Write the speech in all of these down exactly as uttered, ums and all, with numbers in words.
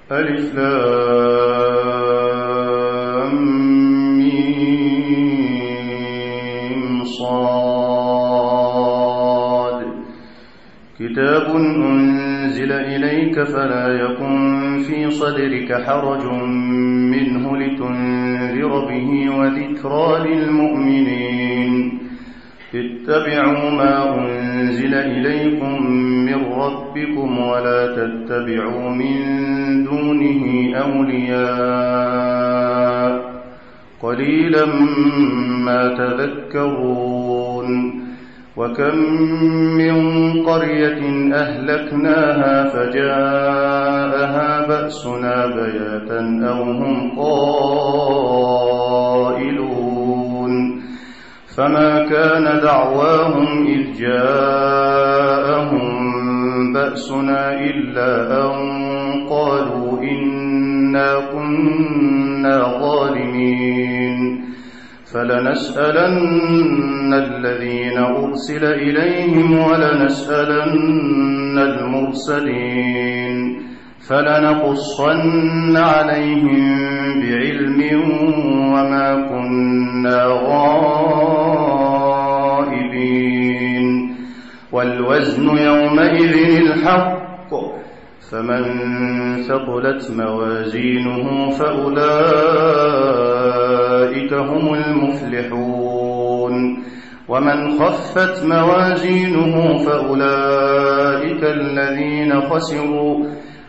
ألف لام ميم صاد كتاب أنزل إليك فلا يكن في صدرك حرج منه لتنذر به وذكرى للمؤمنين اتبعوا ما أنزل إليكم من ربكم ولا تتبعوا من دونه أولياء قليلا ما تذكرون وكم من قرية أهلكناها فجاءها بأسنا بياتا أو هم قائلون فما كان دعواهم إذ جاءهم بأسنا إلا أن قالوا إنا كنا ظالمين فلنسألن الذين أرسل إليهم ولنسألن المرسلين فلنقصن عليهم بعلم وما كنا غائبين والوزن يومئذ الحق فمن ثقلت موازينه فأولئك هم المفلحون ومن خفت موازينه فأولئك الذين خسروا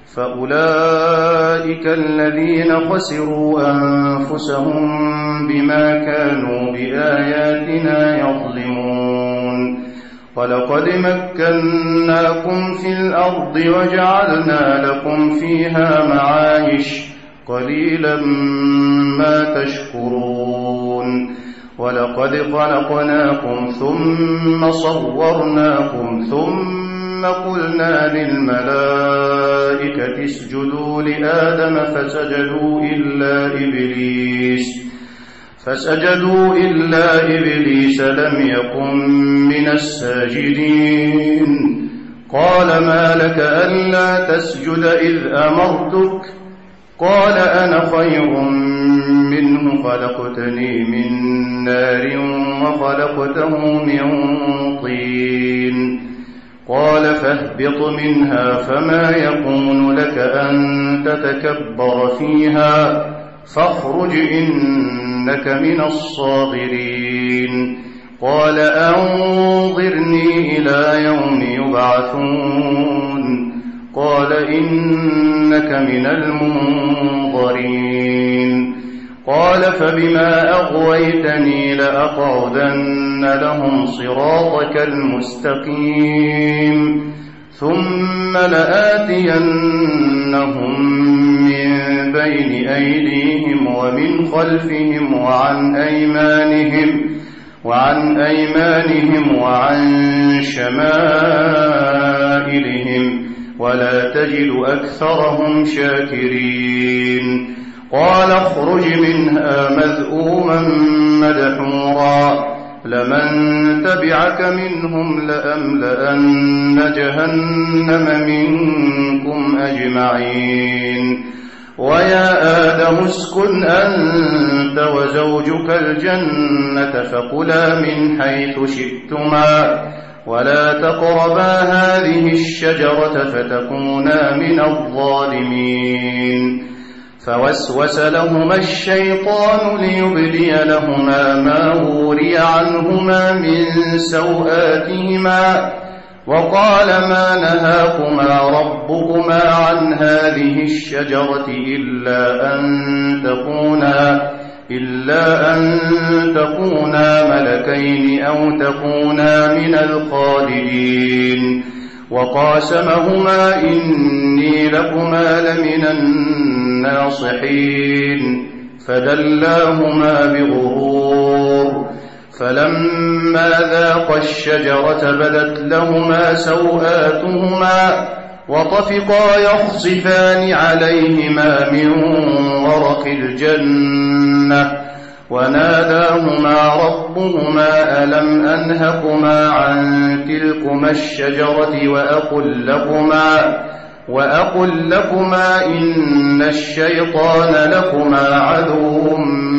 فأولئك الذين خسروا أنفسهم بما كانوا بآياتنا يظلمون ولقد مكناكم في الأرض وجعلنا لكم فيها معايش قليلا ما تشكرون ولقد خلقناكم ثم صورناكم ثم قلنا للملائكة اسجدوا لآدم فسجدوا إلا إبليس فسجدوا إلا إبليس لم يكن من الساجدين قال ما لك ألا تسجد إذ أمرتك قال أنا خير منه خلقتني من نار وخلقته من طين قال فاهبط منها فما يكون لك أن تتكبر فيها فاخرج إنك من الصاغرين قال أنظرني إلى يوم يبعثون قال إنك من المنظرين قال فبما أغويتني لأقعدن لهم صراطك المستقيم ثم لآتينهم من بين أيديهم ومن خلفهم وعن أيمانهم وعن أيمانهم وعن شمائلهم ولا تجد أكثرهم شاكرين قال اخرج منها مذءوما مدحورا لمن تبعك منهم لأملأن جهنم منكم أجمعين ويا آدم اسكن أنت وزوجك الجنة فكلا من حيث شئتما ولا تقربا هذه الشجرة فتكونا من الظالمين فوسوس لهما الشيطان ليبدي لهما ما وري عنهما من سوآتهما وقال ما نهاكما ربكما عن هذه الشجرة إلا أن تكونا إلا أن تكونا ملكين أو تكونا من الخالدين وقاسمهما إني لكما لمن الناصحين فدلاهما بغرور فلما ذاقا الشجرة بدت لهما سوآتهما وطفقا يخصفان عليهما من ورق الجنة وناداهما ربهما ألم أنهكما عن تلكما الشجرة وأقل لكما وأقل لكما إن الشيطان لكما عدو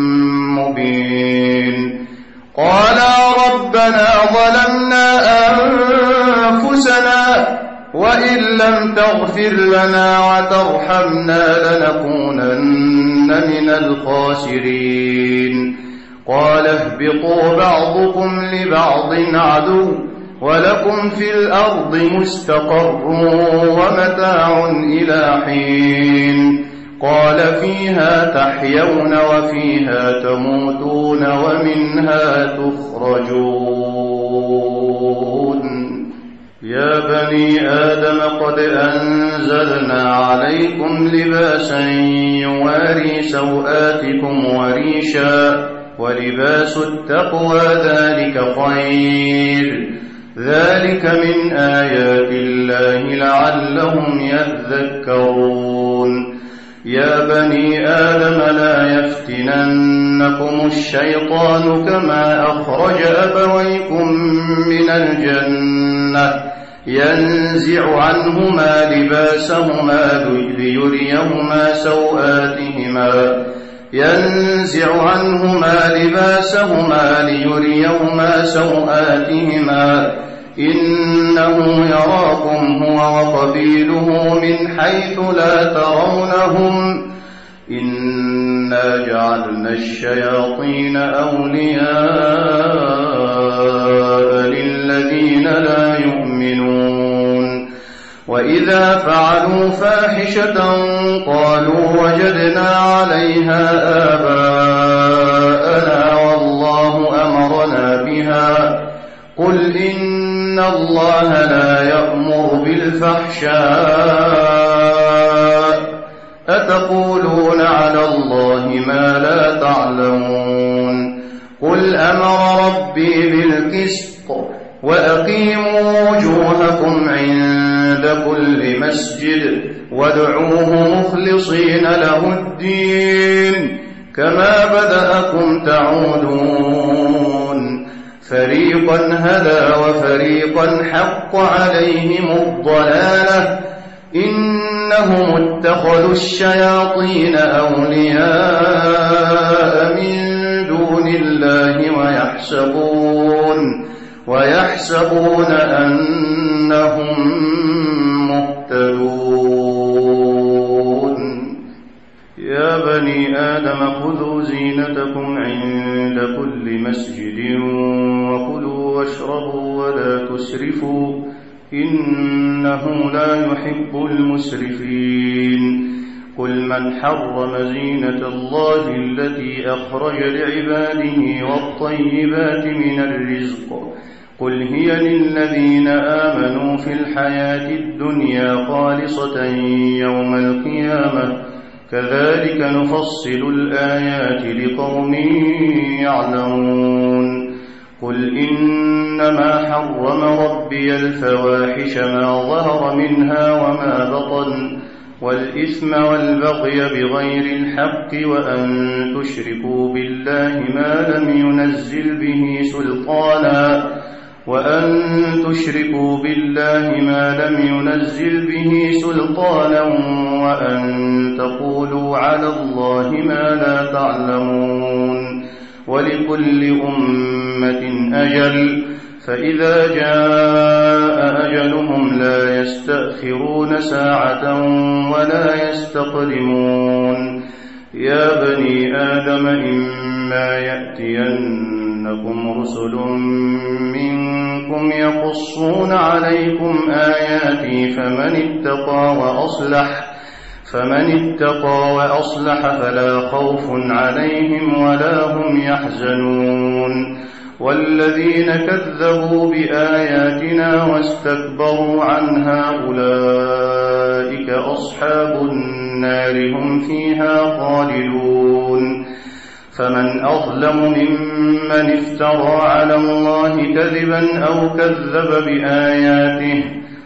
مبين. قالا ربنا ظلمنا أنفسنا وإن لم تغفر لنا وترحمنا لنكونن من الخاسرين. قال اهبطوا بعضكم لبعض عدو ولكم في الأرض مستقر ومتاع إلى حين. قال فيها تحيون وفيها تموتون ومنها تخرجون. يا بني آدم قد أنزلنا عليكم لباسا يواري سوآتكم وريشا ولباس التقوى ذلك خير ذلك من آيات الله لعلهم يذكرون. يا بني آدم لا يفتننكم الشيطان كما أخرج أبويكم من الجنة ينزع عنهما لباسهما ليريهما سوآتهما ينزع عنهما لباسهما ليريهما سوآتهما إنه يراكم هو وقبيله من حيث لا ترونهم إنا جعلنا الشياطين أولياء للذين لا يؤمنون. وإذا فعلوا فاحشة قالوا وجدنا عليها آباءنا والله أمرنا بها قل إن الله لا يأمر بالفحشاء أتقولون على الله ما لا تعلمون. قل أمر ربي بالقسط وأقيموا وجوهكم عند كل مسجد وادعوه مخلصين له الدين كما بدأكم تعودون. فريقا هدى وفريقا حق عليهم الضلالة إنهم اتخذوا الشياطين أولياء من دون الله ويحسبون ويحسبون أنهم مهتدون. يا بني آدم خذوا زينتكم عند كل مسجد وكلوا واشربوا ولا تسرفوا إنه لا يحب المسرفين. قل من حرم زينة الله التي أخرج لعباده والطيبات من الرزق قل هي للذين آمنوا في الحياة الدنيا خالصة يوم القيامة كذلك نفصل الآيات لقوم يعلمون. قل إنما حرم ربي الفواحش ما ظهر منها وما بطن والإثم والبغي بغير الحق وأن تشركوا بالله ما لم ينزل به سلطانا وأن تشركوا بالله ما لم ينزل به سلطانا وأن تقولوا على الله ما لا تعلمون. ولكل أمة أجل فإذا جاء أجلهم لا يستأخرون ساعة ولا يستقدمون. يا بني آدم إما يأتينكم رسل منكم يقصون عليكم آياتي فمن اتقى وأصلح فمن اتقى وأصلح فلا خوف عليهم ولا هم يحزنون. والذين كذبوا بآياتنا واستكبروا عنها أولئك أصحاب النار هم فيها خالدون. فمن أظلم ممن افترى على الله كذبا أو كذب بآياته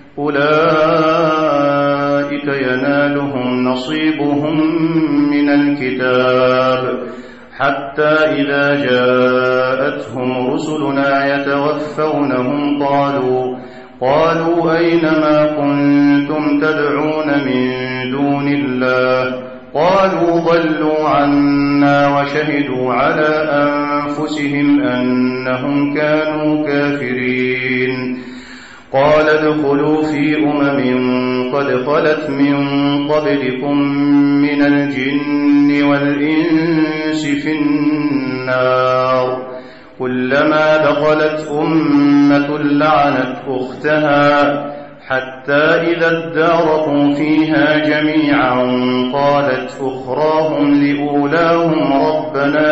أولئك ينالهم نصيبهم من الكتاب حتى إذا جاءتهم رسلنا يتوفونهم قالوا قالوا أين ما كنتم تدعون من دون الله قالوا ضلوا عنا وشهدوا على أنفسهم أنهم كانوا كافرين قال ادخلوا في أمم قد خلت من قبلكم من الجن والإنس في النار كلما دخلت أمة لعنت أختها حتى إذا اداركوا فيها جميعا قالت أخراهم لأولاهم ربنا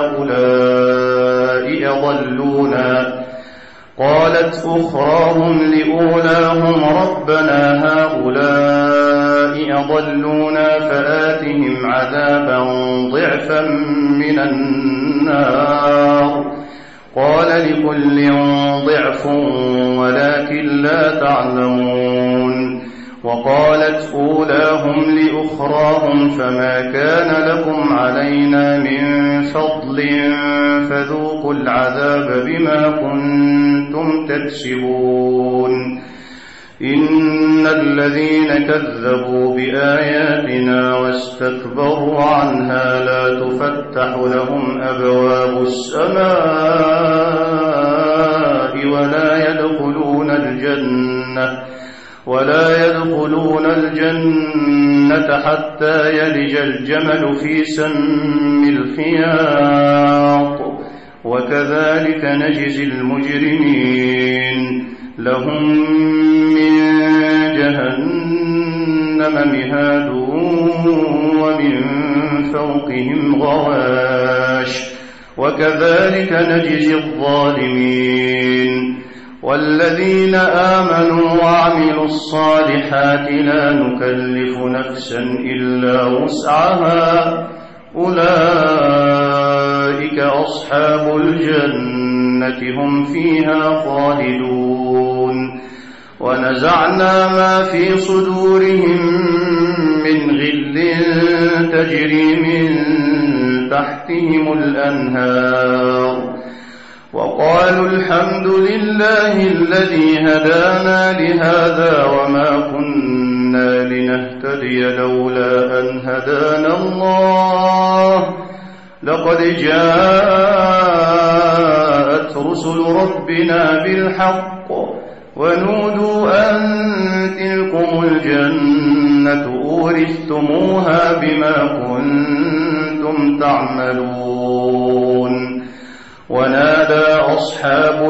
هؤلاء أضلونا قالت أخراهم لأولاهم ربنا هؤلاء أضلونا فآتهم عذابا ضعفا من النار قال لكل ضعف ولكن لا تعلمون وقالت أولاهم لأخراهم فما كان لكم علينا من فضل فذوقوا العذاب بما كنتم تكسبون إن الذين كذبوا بآياتنا واستكبروا عنها لا تفتح لهم أبواب السماء ولا يدخلون الجنة ولا يدخلون الجنة حتى يلج الجمل في سم الخياط وكذلك نجزي المجرمين لهم من جهنم مهاد ومن فوقهم غواش وكذلك نجزي الظالمين والذين آمنوا وعملوا الصالحات لا نكلف نفسا إلا وسعها أولئك أصحاب الجنة هم فيها خالدون ونزعنا ما في صدورهم من غل تجري من تحتهم الأنهار وقالوا الحمد لله الذي هدانا لهذا وما كنا لنهتدي لولا أن هدانا الله لقد جاءت رسل ربنا بالحق ونودوا أن تلكم الجنة أورثتموها بما كنتم تعملون ونادى أصحاب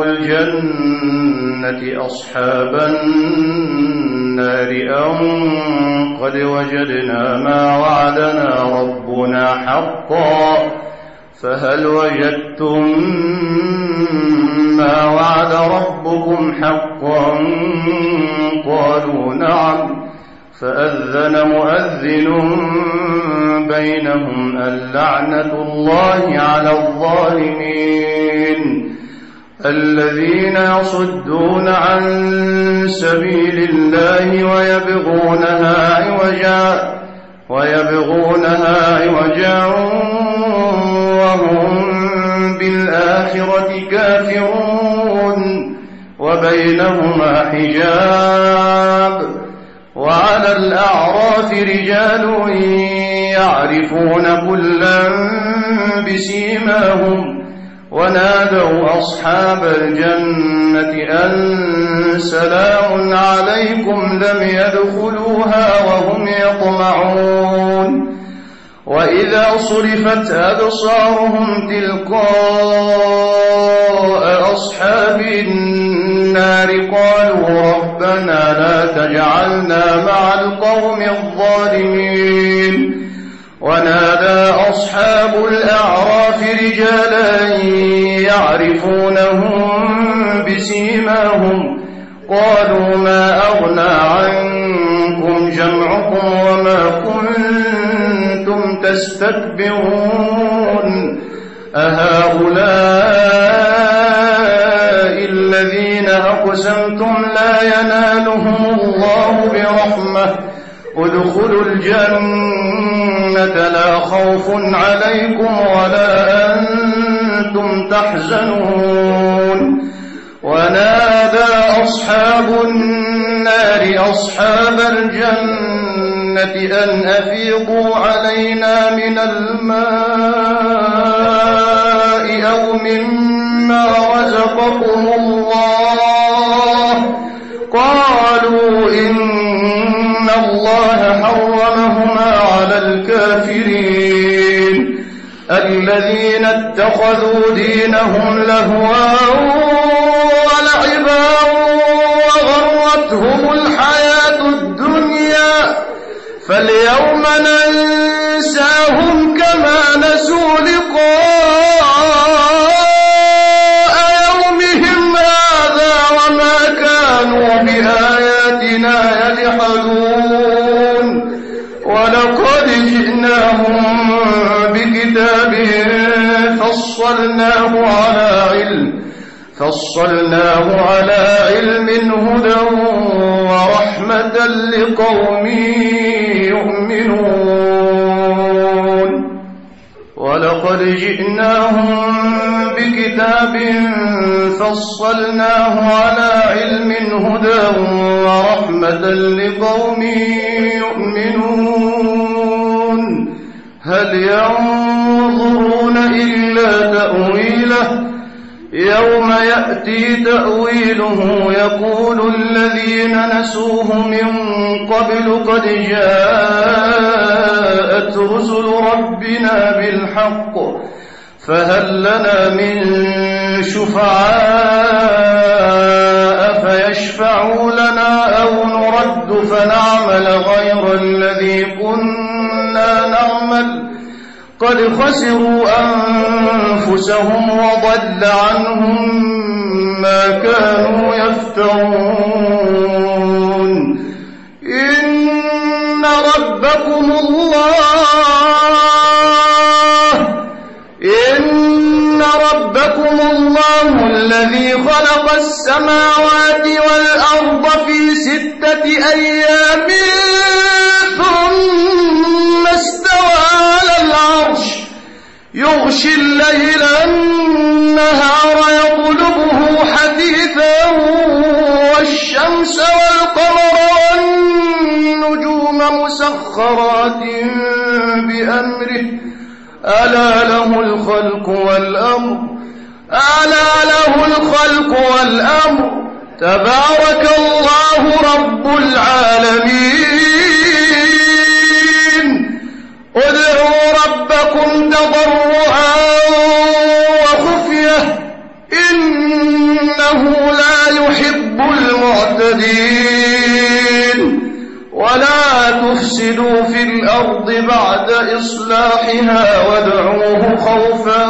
الجنة أصحاب النار أن قد وجدنا ما وعدنا ربنا حقا فهل وجدتم ما وعد ربكم حقا قالوا نعم فأذن مؤذن بينهم اللعنة الله على الظالمين الذين يصدون عن سبيل الله ويبغونها عوجا ويبغونها عوجا وهم بالآخرة كافرون وبينهما حجاب وعلى الأعراف رجال يعرفون كلا بسيماهم ونادوا أصحاب الجنة أن سلام عليكم لم يدخلوها وهم يطمعون وإذا صرفت أبصارهم تلقاء أصحاب النار قالوا ربنا لا تجعلنا مع القوم الظالمين ونادى أصحاب الأعراف رجالا يعرفونهم بسيماهم قالوا ما أغنى عنكم جمعكم وما كنتم تستكبرون أهؤلاء الذين أقسمتم لا ينالهم الله برحمة ادخلوا الجنة لا خوف عليكم ولا أنتم تحزنون ونادى أصحاب النار أصحاب الجنة أن أفيضوا علينا من الماء أو مما رزقكم الله قالوا إن الله حرمهما على الكافرين الذين اتخذوا دينهم لهوا ولعبا وغرتهم الحياة الدنيا فاليوم ننساهم كما نسوا لقاء يومهم هذا وما كانوا بآياتنا يجحدون ولقد جئناهم بكتاب فصلناه على علم فصلناه على علم هدى ورحمة لقوم يؤمنون ولقد جئناهم بكتاب فصلناه على علم هدى ورحمة لقوم يؤمنون هل ينظرون إلا تأويله يوم يأتي تأويله يقول الذين نسوه من قبل قد جاءت رسل ربنا بالحق فهل لنا من شفعاء فيشفعوا لنا أو نرد فنعمل غير الذي كنا نعمل قد خسروا أنفسهم وضل عنهم ما كانوا يفترون إن ربكم الله إن ربكم الله الذي خلق السماوات والأرض في ستة أيام ثم استوى على العرش يغشي الليل النهار يطلبه حثيثا والشمس والقمر والنجوم مسخرات بأمره ألا له الخلق والأمر ألا له الخلق والأمر تبارك الله رب العالمين ادعوا ربكم تضرعا وخفية إنه لا يحب المعتدين ولا تفسدوا في الأرض بعد إصلاحها وادعوه خوفا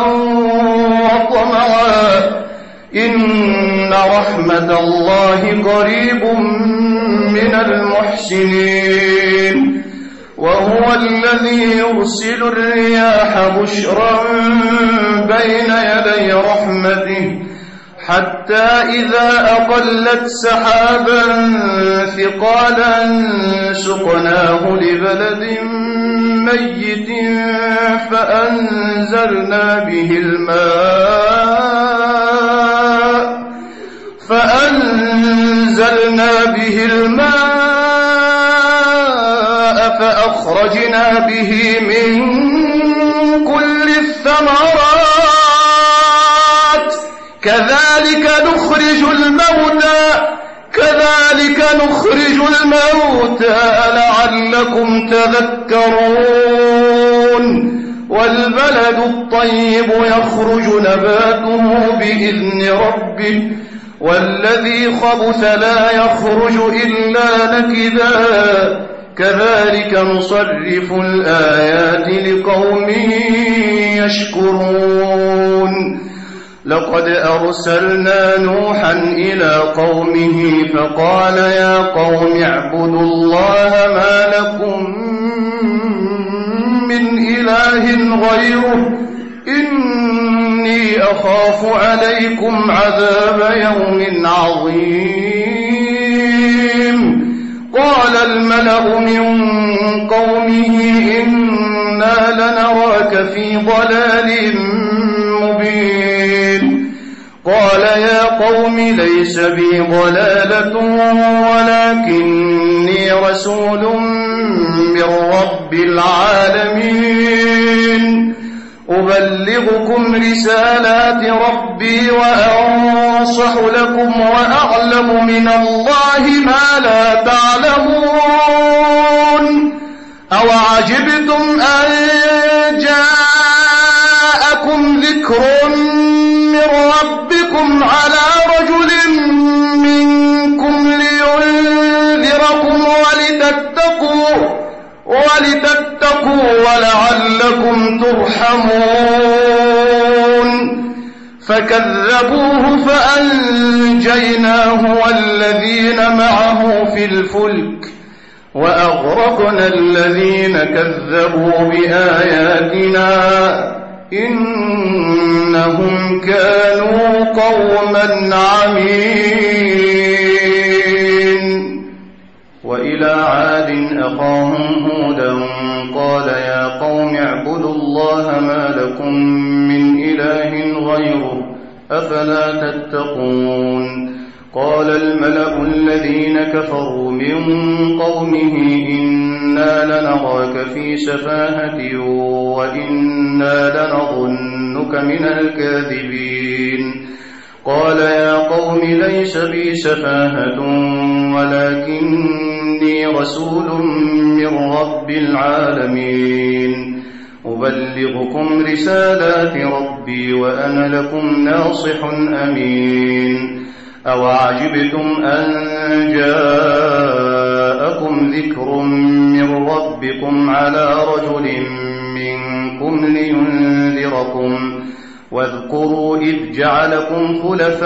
وطمعا إن رحمة الله قريب من المحسنين وهو الذي يرسل الرياح بشرا بين يدي رحمته حتى إذا أقلت سحابا ثقالا سقناه لبلد ميت فأنزلنا به الماء فأنزلنا به الماء فأخرجنا به من كل الثمرات كذلك نخرج الموتى كذلك نخرج الموتى لعلكم تذكرون والبلد الطيب يخرج نباته بإذن ربه والذي خبث لا يخرج إلا نكدا كذلك نصرف الآيات لقوم يشكرون لقد أرسلنا نوحا إلى قومه فقال يا قوم اعبدوا الله ما لكم من إله غيره إني أخاف عليكم عذاب يوم عظيم قال الملأ من قومه إنا لنراك في ضلال مبين قال يا قوم ليس بي ضلالة ولكني رسول من رب العالمين أبلغكم رسالات ربي وأنصح لكم وأعلم من الله ما لا تعلمون أوعجبتم أن جاءكم ذكر من ربكم على رجل منكم لينذركم ولتتقوا ولتتقوا ولعلكم ترحمون فكذبوه فأنجيناه والذين معه في الفلك وأغرقنا الذين كذبوا بآياتنا إنهم كانوا قوما عمين وإلى عاد أخاهم هودا قال يا قوم اعبدوا الله ما لكم من إله غيره أفلا تتقون قال الملأ الذين كفروا من قومه إنا لنراك في سفاهة وإنا لنظنك من الكاذبين قال يا قوم ليس بي سفاهة ولكني رسول من رب العالمين أبلغكم رسالات ربي وأنا لكم ناصح أمين أوعجبتم أن جاءكم ذكر من ربكم على رجل منكم لينذركم واذكروا إذ جعلكم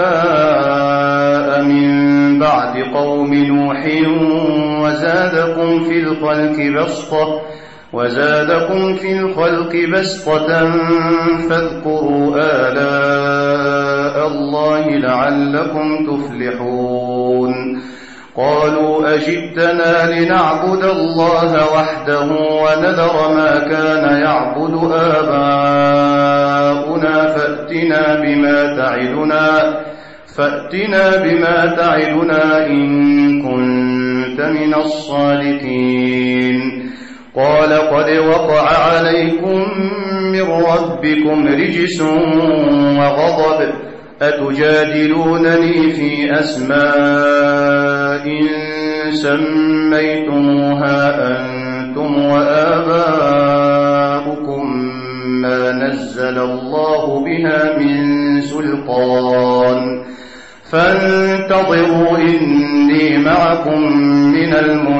خلفاء من بعد قوم نوح وزادكم في الخلق بسطة وزادكم في الخلق بسطة فاذكروا آلاء الله لعلكم تفلحون قالوا أجئتنا لنعبد الله وحده ونذر ما كان يعبد آباؤنا فأتنا بما تعدنا فأتنا بما تعدنا إن كنت من الصادقين قال قد وقع عليكم من ربكم رجس وغضب أتجادلونني في أسماء سميتموها أنتم وآباؤكم ما نزل الله بها من سلطان فانتظروا إني معكم من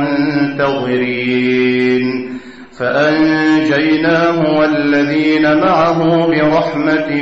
المنتظرين فأنجيناه والذين معه برحمة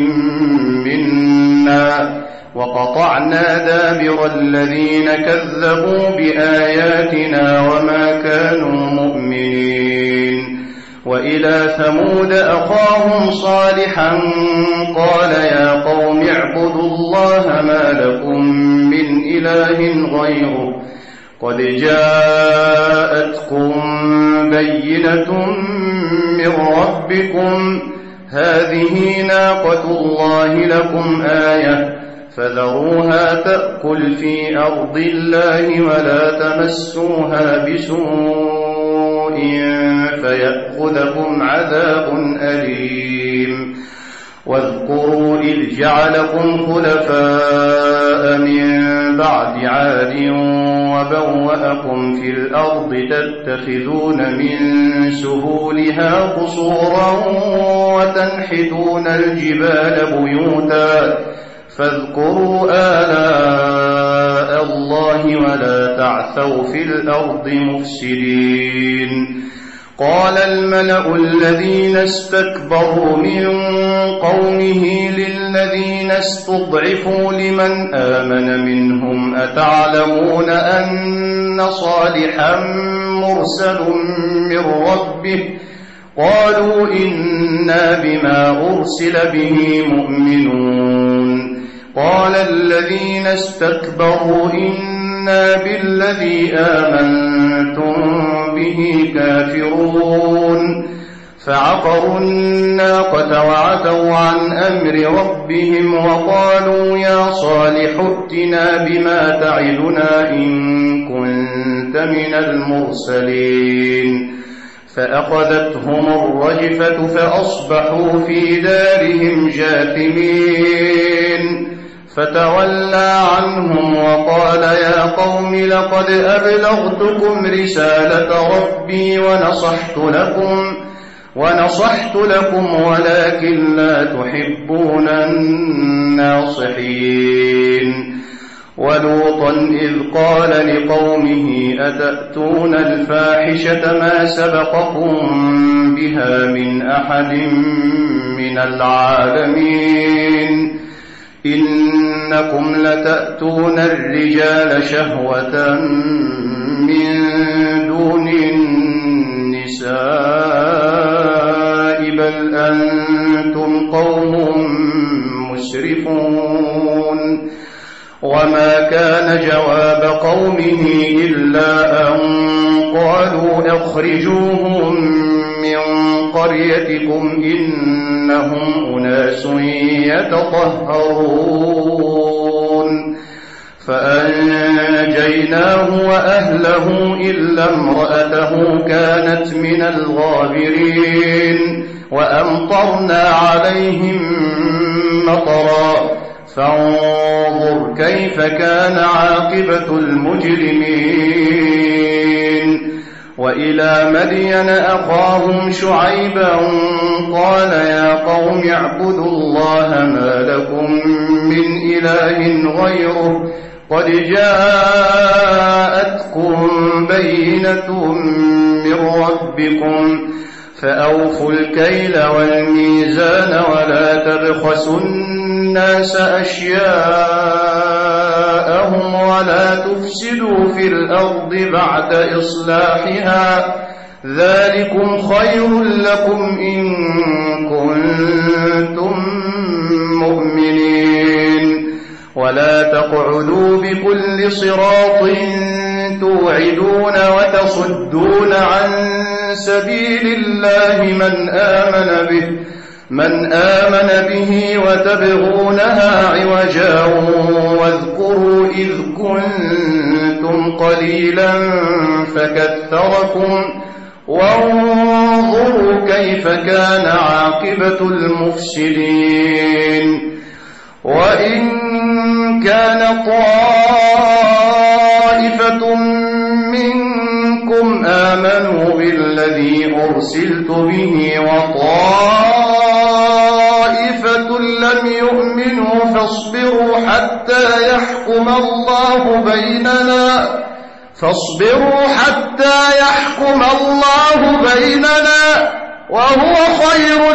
منا وقطعنا دابر الذين كذبوا بآياتنا وما كانوا مؤمنين وإلى ثمود أخاهم صالحا قال يا قوم اعبدوا الله ما لكم من إله غيره قد جاءتكم بينة من ربكم هذه ناقة الله لكم آية فذروها تأكل في أرض الله ولا تمسوها بسوء فيأخذكم عذاب أليم واذكروا إذ جعلكم خلفاء من بعد عاد وبوأكم في الأرض تتخذون من سهولها قصورا وتنحتون الجبال بيوتا فاذكروا آلاء الله ولا تعثوا في الأرض مفسدين قال الملأ الذين استكبروا من قومه للذين استضعفوا لمن آمن منهم أتعلمون أن صالحا مرسل من ربه قالوا إنا بما أرسل به مؤمنون قال الذين استكبروا إنا بالذي آمنتم به كافرون فعقروا الناقة وعتوا عن أمر ربهم وقالوا يا صالح ائتنا بما تعدنا إن كنت من المرسلين فأخذتهم الرجفة فأصبحوا في دارهم جاثمين فتولى عنهم وقال يا قوم لقد أبلغتكم رسالة ربي ونصحت لكم ونصحت لكم ولكن لا تحبون الناصحين ولوطا إذ قال لقومه أتأتون الفاحشة ما سبقكم بها من أحد من العالمين إنكم لتأتون الرجال شهوة من دون النساء بل أنتم قوم مسرفون وما كان جواب قومه إلا أن قالوا أخرجوهم من قريتكم إنهم أناس يتطهرون فأنجيناه وأهله إلا امرأته كانت من الغابرين وأمطرنا عليهم مطرا فانظر كيف كان عاقبة المجرمين وإلى مدين أخاهم شعيبا قال يا قوم اعبدوا الله ما لكم من إله غيره قد جاءتكم بينة من ربكم فأوفوا الكيل والميزان ولا تبخسوا الناس أشياءهم ولا تفسدوا في الأرض بعد إصلاحها ذلكم خير لكم إن كنتم مؤمنين ولا تقعدوا بكل صراط توعدون وتصدون عن سبيل الله من آمن به من آمن به وتبغونها عوجا واذكروا إذ كنتم قليلا فكثركم وانظروا كيف كان عاقبة المفسدين وإن كان طائفة منكم آمنوا بالذي أرسلت به وطائفة لم يؤمنوا فاصبروا حتى يحكم الله بيننا فاصبروا حتى يحكم الله بيننا وهو خير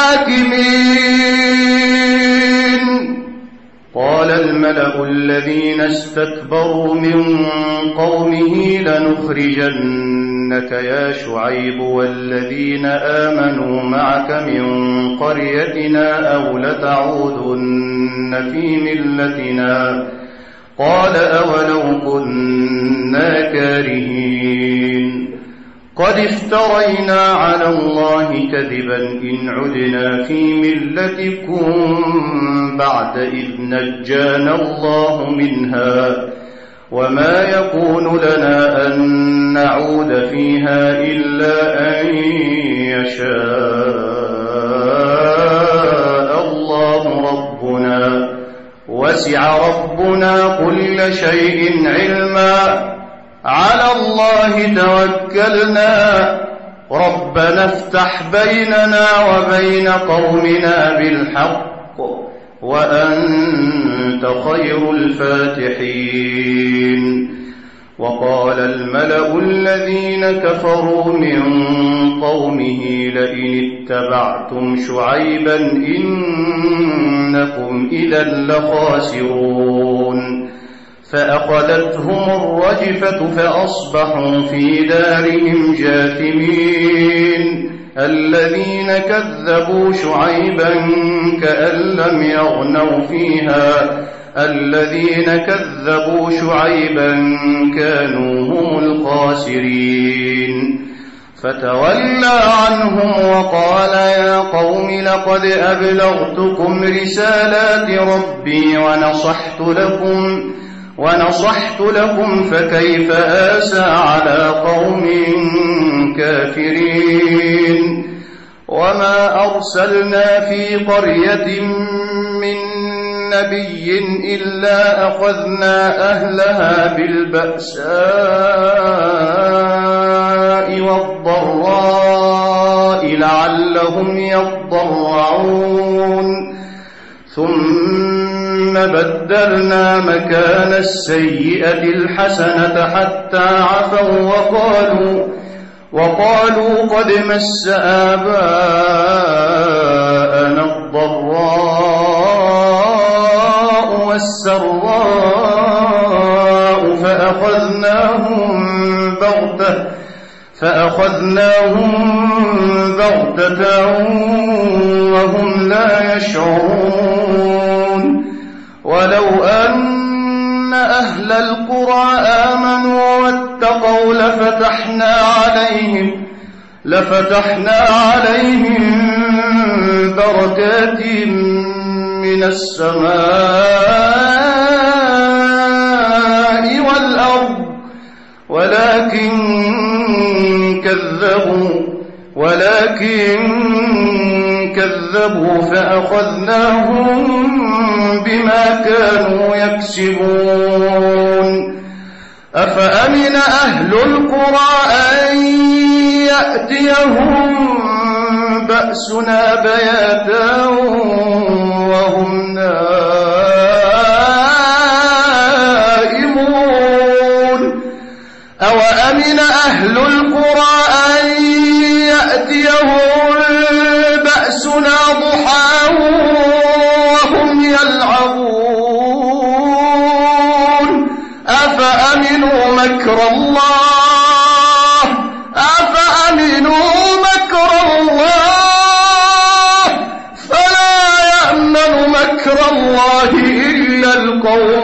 الحاكمين. قال الملأ الذين استكبروا من قومه لنخرجنك يا شعيب والذين آمنوا معك من قريتنا أو لتعودن في ملتنا قال أولو كنا كارهين قد افترينا على الله كذبا إن عدنا في ملتكم بعد إذ نجانا الله منها وما يكون لنا أن نعود فيها إلا أن يشاء الله ربنا وسع ربنا كل شيء علما على الله توكلنا ربنا افتح بيننا وبين قومنا بالحق وأنت خير الفاتحين. وقال الملأ الذين كفروا من قومه لئن اتبعتم شعيبا إنكم إذا لخاسرون فأخذتهم الرجفة فأصبحوا في دارهم جاثمين الذين كذبوا شعيبا كأن لم يغنوا فيها الذين كذبوا شعيبا كانوا هم الخاسرين فتولى عنهم وقال قال يا قوم لقد أبلغتكم رسالات ربي ونصحت لكم ونصحت لكم فكيف آسى على قوم كافرين وما أرسلنا في قرية من نبي إلا أخذنا أهلها بالبأساء والضراء لعلهم يضرعون ثم بدلنا مكان السيئة الحسنة حتى عفوا وقالوا وقالوا قد مس آباءنا الضراء والسراء فأخذناهم بغتة فأخذناهم بغتة وهم لا يشعرون ولو أن أهل القرى آمنوا واتقوا لفتحنا عليهم لفتحنا عليهم بركات من السماء والأرض ولكن كذبوا ولكن كذبوا فأخذناهم بما كانوا يكسبون أفأمن أهل القرى أن يأتيهم بأسنا بياتا وهم نائمون أوأمن أهل القرى أن يأتيهم بأسنا ضحى وهم يلعبون أفأمنوا مكر الله أفأمنوا مكر الله فلا يأمن مكر الله إلا القوم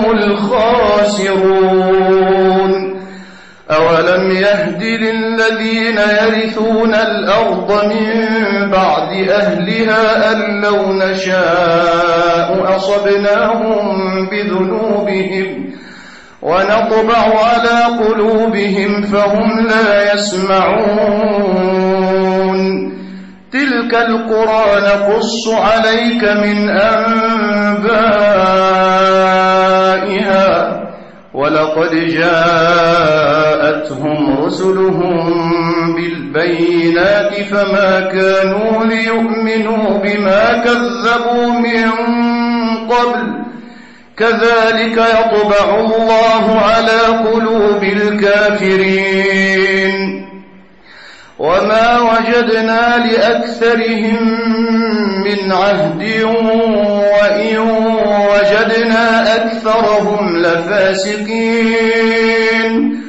الخاسرون أولم يهد للذين يرثون الأرض من بعد أهلها أن لو نشاء أصبناهم بذنوبهم ونطبع على قلوبهم فهم لا يسمعون تلك القرى نقص عليك من أنبائها ولقد جاءتهم رسلهم بالبينات فما كانوا ليؤمنوا بما كذبوا من قبل كذلك يطبع الله على قلوب الكافرين وما وجدنا لأكثرهم من عهد وإن وجدنا أكثرهم لفاسقين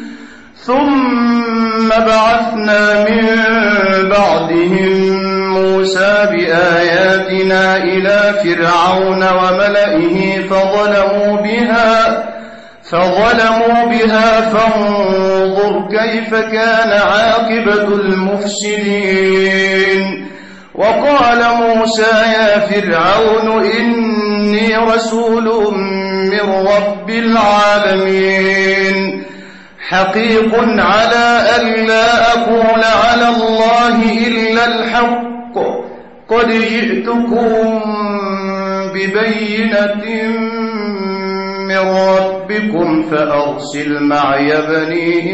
ثم بعثنا من بعدهم موسى بآياتنا إلى فرعون وملئه فظلموا بها فظلموا بها فانظر كيف كان عاقبة المفسدين وقال موسى يا فرعون إني رسول من رب العالمين حقيق على ألا أقول على الله إلا الحق قد جئتكم ببينة من ربكم فأرسل معي بني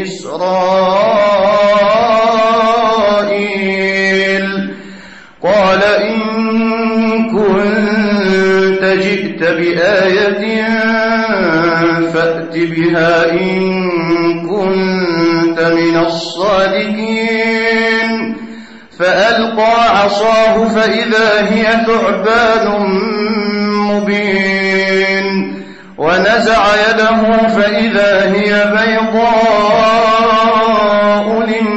إسرائيل قال إن كنت جئت بآية فأت بها إن كنت من الصادقين فألقى عصاه فإذا هي ثعبان مبين ونزع يده فإذا هي بيضاء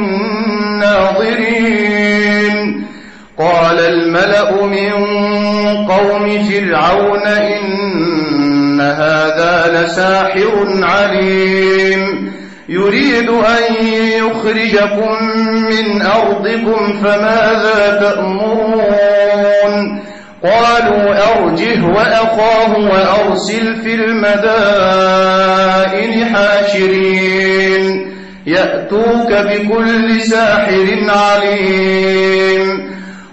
للناظرين قال الملأ من قوم فرعون إن هذا لساحر عليم يريد أن يخرجكم من أرضكم فماذا تأمرون قالوا أرجه وأخاه وأرسل في المدائن حاشرين يأتوك بكل ساحر عليم.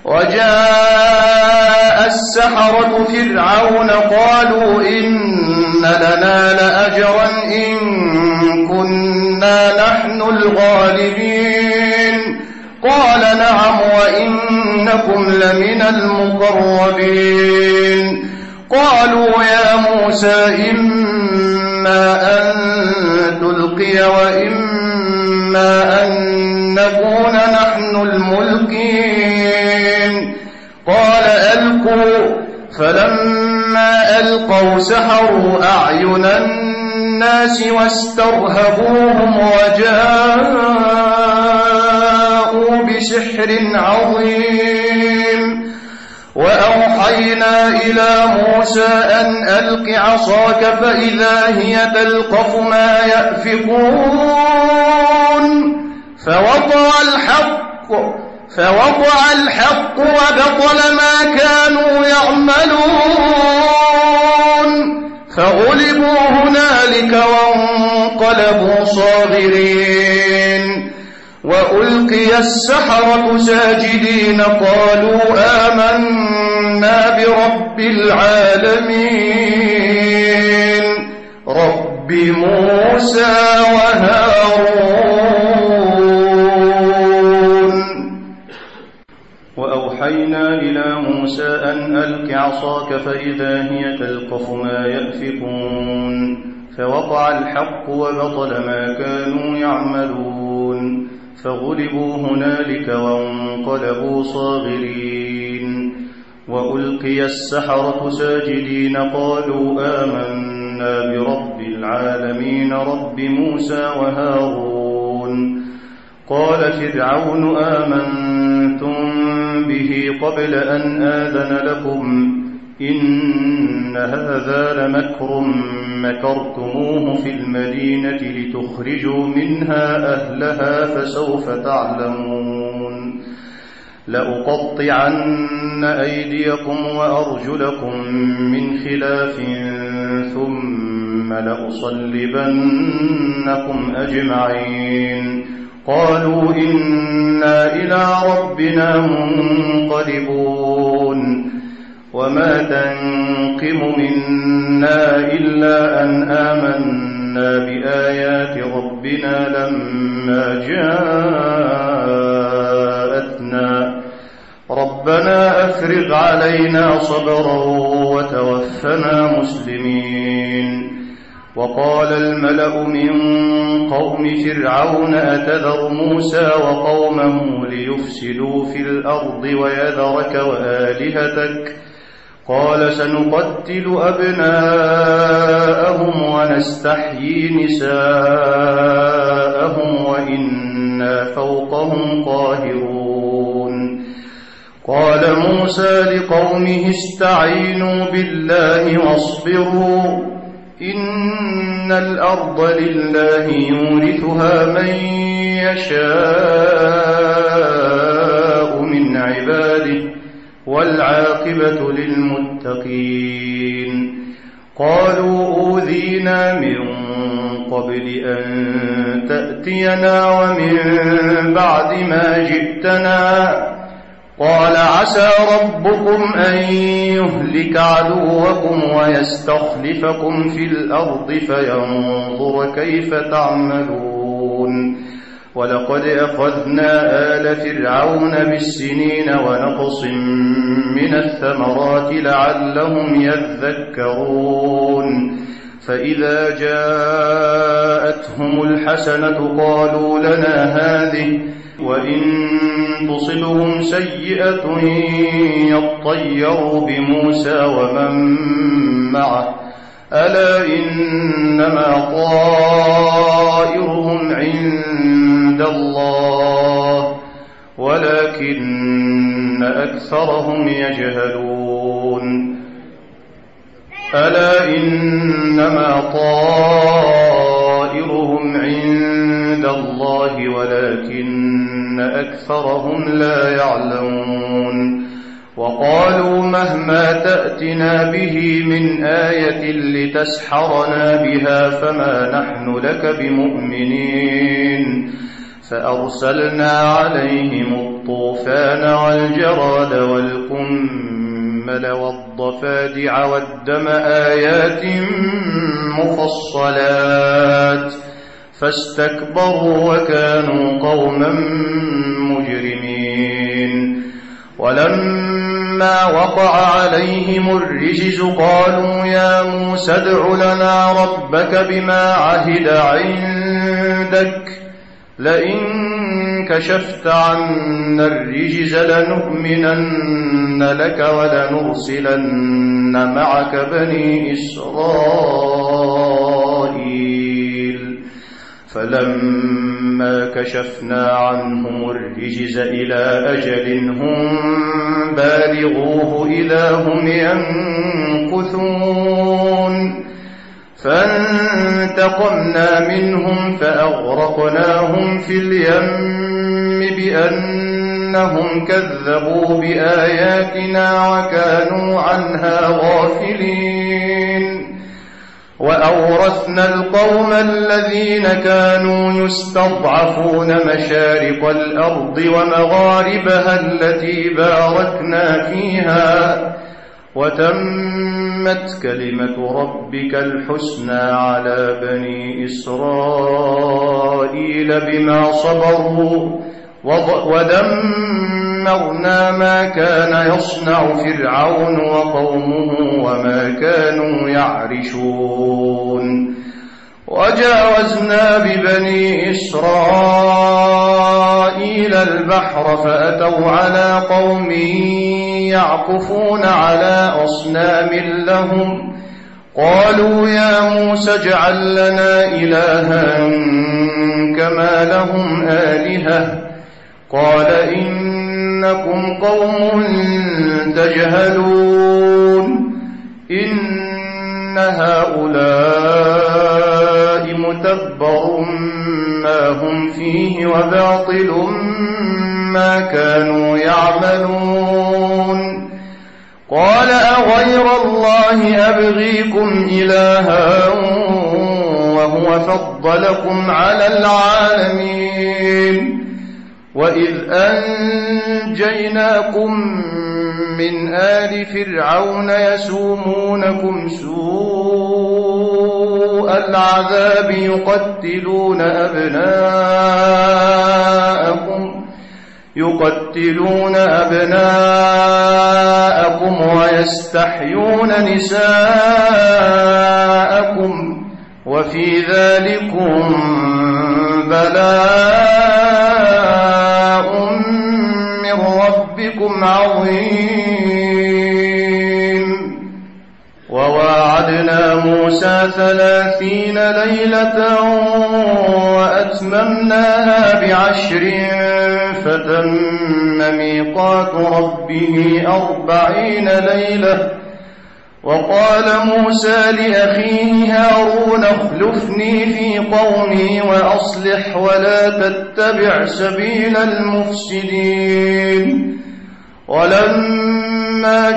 وجاء السحرة فرعون قالوا إن لنا لأجرا إن كنا نحن الغالبين. قال نعم وإنكم لمن المقربين. قالوا يا موسى إما أن تلقي وإما أن نكون نحن الملقين. قال ألقوا. فلما ألقوا سحروا أعين الناس واسترهبوهم وجاءوا بسحر عظيم. وأوحينا إلى موسى أن ألق عصاك فإذا هي تلقف ما يأفكون. فوقع الحق فوقع الحق وبطل ما كانوا يعملون. فغلبوا هنالك وانقلبوا صاغرين. وألقي السحرة ساجدين قالوا آمنا برب العالمين رب موسى وهارون. وأوحينا إلى موسى أن ألق عصاك فإذا هي تلقف ما يأفكون. فوقع الحق وبطل ما كانوا يعملون. فغلبوا هنالك وانقلبوا صاغرين. وألقي السحرة ساجدين قالوا آمنا برب العالمين رب موسى وهارون. قال فرعون آمنتم به قبل أن آذن لكم إن هذا لمكر مكرتموه في المدينة لتخرجوا منها أهلها فسوف تعلمون. لأقطعن أيديكم وأرجلكم من خلاف ثم لأصلبنكم أجمعين. قالوا إنا إلى ربنا منقلبون. وما تنقم منا إلا أن آمنا بآيات ربنا لما جاءتنا. ربنا أفرغ علينا صبرا وتوفنا مسلمين. وقال الملأ من قوم فرعون أتذر موسى وقومه ليفسدوا في الأرض ويذرك وآلهتك. قال سنقتل أبناءهم ونستحيي نساءهم وإنا فوقهم قاهرون. قال موسى لقومه استعينوا بالله واصبروا إن الأرض لله يورثها من يشاء من عباده والعاقبة للمتقين. قالوا أوذينا من قبل أن تأتينا ومن بعد ما جئتنا. قال عسى ربكم أن يهلك عدوكم ويستخلفكم في الأرض فينظر كيف تعملون. ولقد أخذنا آل فرعون بالسنين ونقص من الثمرات لعلهم يذكرون. فإذا جاءتهم الحسنة قالوا لنا هذه وإن تصبهم سيئة يطيروا بموسى ومن معه ألا إنما طائرهم عند الله ولكن أكثرهم يجهلون. ألا إنما طائرهم عند الله ولكن أكثرهم لا يعلمون. وقالوا مهما تأتنا به من آية لتسحرنا بها فما نحن لك بمؤمنين فأرسلنا عليهم الطوفان والجراد والقمل والضفادع والدم آيات مفصلات فاستكبروا وكانوا قوما مجرمين. ولما وقع عليهم الرجز قالوا يا موسى ادع لنا ربك بما عهد عندك لئن كشفت عنا الرجز لنؤمنن لك ولنرسلن معك بني إسرائيل. فلما كشفنا عنهم الرجز إلى أجل هم بالغوه إذا هم ينكثون فانتقمنا منهم فأغرقناهم في اليم بأنهم كذبوا بآياتنا وكانوا عنها غافلين. وأورثنا القوم الذين كانوا يستضعفون مشارق الأرض ومغاربها التي باركنا فيها وتمت كلمة ربك الحسنى على بني إسرائيل بما صبروا ودمرنا ما كان يصنع فرعون وقومه وما كانوا يعرشون. وجاوزنا ببني إسرائيل البحر فأتوا على قوم يعكفون على أصنام لهم قالوا يا موسى اجعل لنا إلها كما لهم آلهة قال إنكم قوم تجهلون إن هؤلاء متبر ما هم فيه وباطل ما كانوا يعملون. قال أغير الله أبغيكم إلها وهو فضلكم على العالمين وإذ أنجيناكم من آل فرعون يسومونكم سوء العذاب يقتلون أبناءكم يقتلون أبناءكم ويستحيون نساءكم وفي ذلكم بلاء من ربكم عظيم. وواعدنا موسى ثلاثين ليلة وأتممناها بعشر فتم ميقات ربه أربعين ليلة. وقال موسى لأخيه هارون اخلفني في قومي وأصلح ولا تتبع سبيل المفسدين. ولما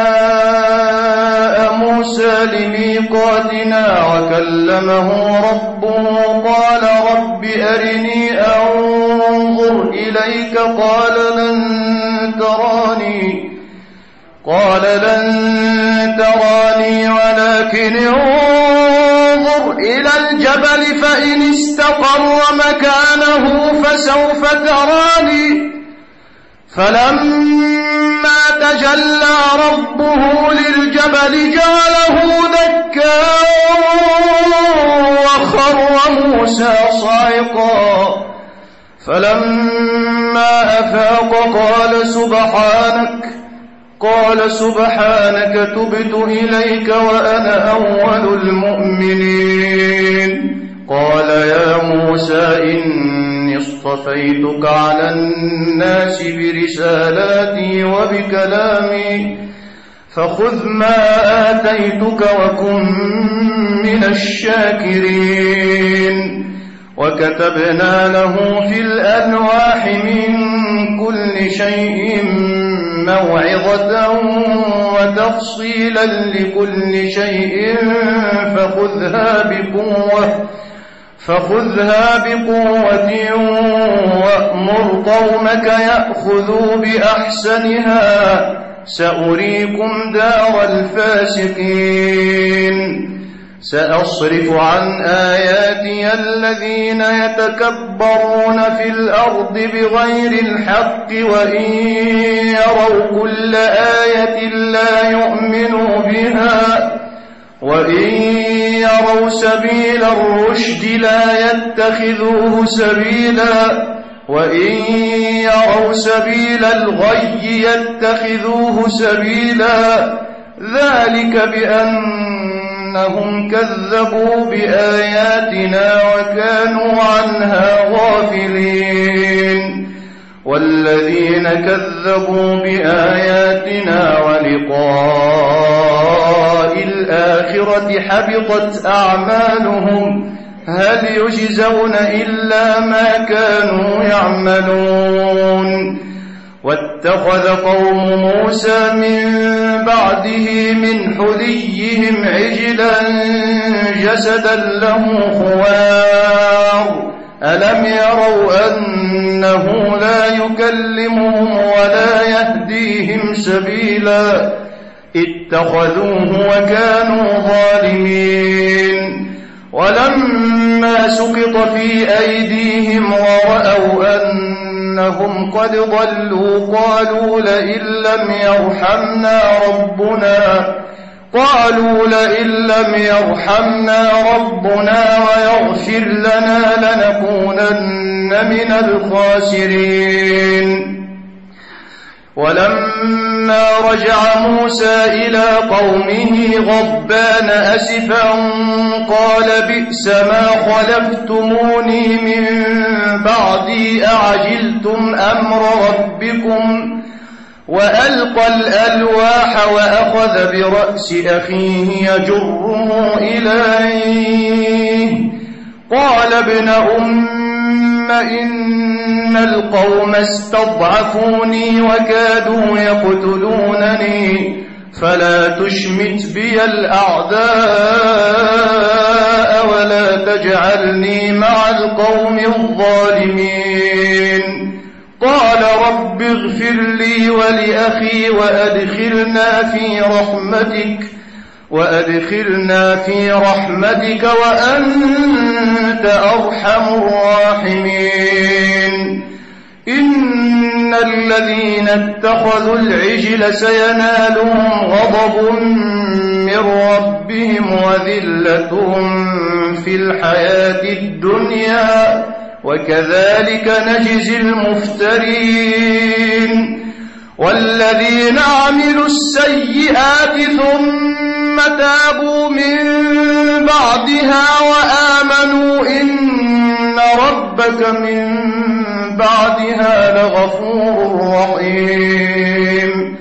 جاء موسى لميقاتنا وكلمه ربه قال رب أرني أنظر إليك قال لن تراني قال لن تراني ولكن انظر إلى الجبل فإن استقر مكانه فسوف تراني. فلما تجلى ربه للجبل جعله دكا وخر موسى صعقا. فلما أفاق قال سبحانك قال سبحانك تبت إليك وأنا أول المؤمنين. قال يا موسى إني اصطفيتك على الناس برسالاتي وبكلامي فخذ ما آتيتك وكن من الشاكرين. وكتبنا له في الألواح من كل شيء موعظة وتفصيلا لكل شيء فخذها بقوة فخذها بقوة وأمر قومك يأخذوا بأحسنها سأريكم دار الفاسقين سأصرف عن آياتي الذين يتكبرون في الأرض بغير الحق وإن يروا كل آية لا يؤمنوا بها وإن يروا سبيل الرشد لا يتخذوه سبيلا وإن يروا سبيل الغي يتخذوه سبيلا ذلك بأنهم كذبوا بآياتنا وكانوا عنها غافلين والذين كذبوا بآياتنا ولقاء الآخرة حبطت أعمالهم هل يجزون إلا ما كانوا يعملون واتخذ قوم موسى من بعده من حليهم عجلا جسدا له خوار ألم يروا أنه لا يكلمهم ولا يهديهم سبيلا اتخذوه وكانوا ظالمين ولما سقط في أيديهم ورأوا أنهم قد ضلوا قالوا لئن لم يرحمنا ربنا قالوا لئن لم يرحمنا ربنا ويغفر لنا لنكونن من الخاسرين ولما رجع موسى إلى قومه غضبان أسفا قال بئس ما خلفتموني من بعدي أعجلتم أمر ربكم وألقى الألواح وأخذ برأس أخيه يجره إليه قال ابن أم إن القوم استضعفوني وكادوا يقتلونني فلا تشمت بي الأعداء ولا تجعلني مع القوم الظالمين قال رب اغفر لي ولأخي وأدخلنا في رحمتك وأدخلنا في رحمتك وأنت أرحم الراحمين إن الذين اتخذوا العجل سينالهم غضب من ربهم وذلتهم في الحياة الدنيا وكذلك نجزي المفترين والذين عملوا السيئات ثم تابوا من بعدها وآمنوا إن ربك من بعدها لغفور رحيم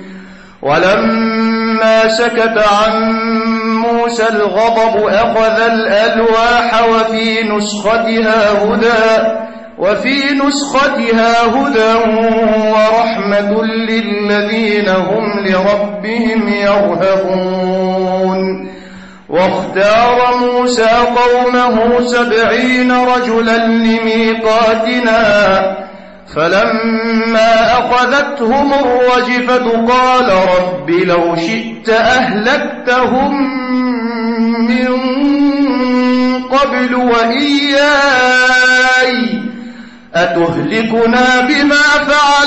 ولما سكت عن موسى الغضب أخذ الألواح وفي نسختها هدى وفي نسختها هدى ورحمة للذين هم لربهم يرهبون واختار موسى قومه سبعين رجلا لميقاتنا فلما أخذتهم الرجفة قال رب لو شئت أهلكتهم من قبل وإياي أتهلكنا بما فعل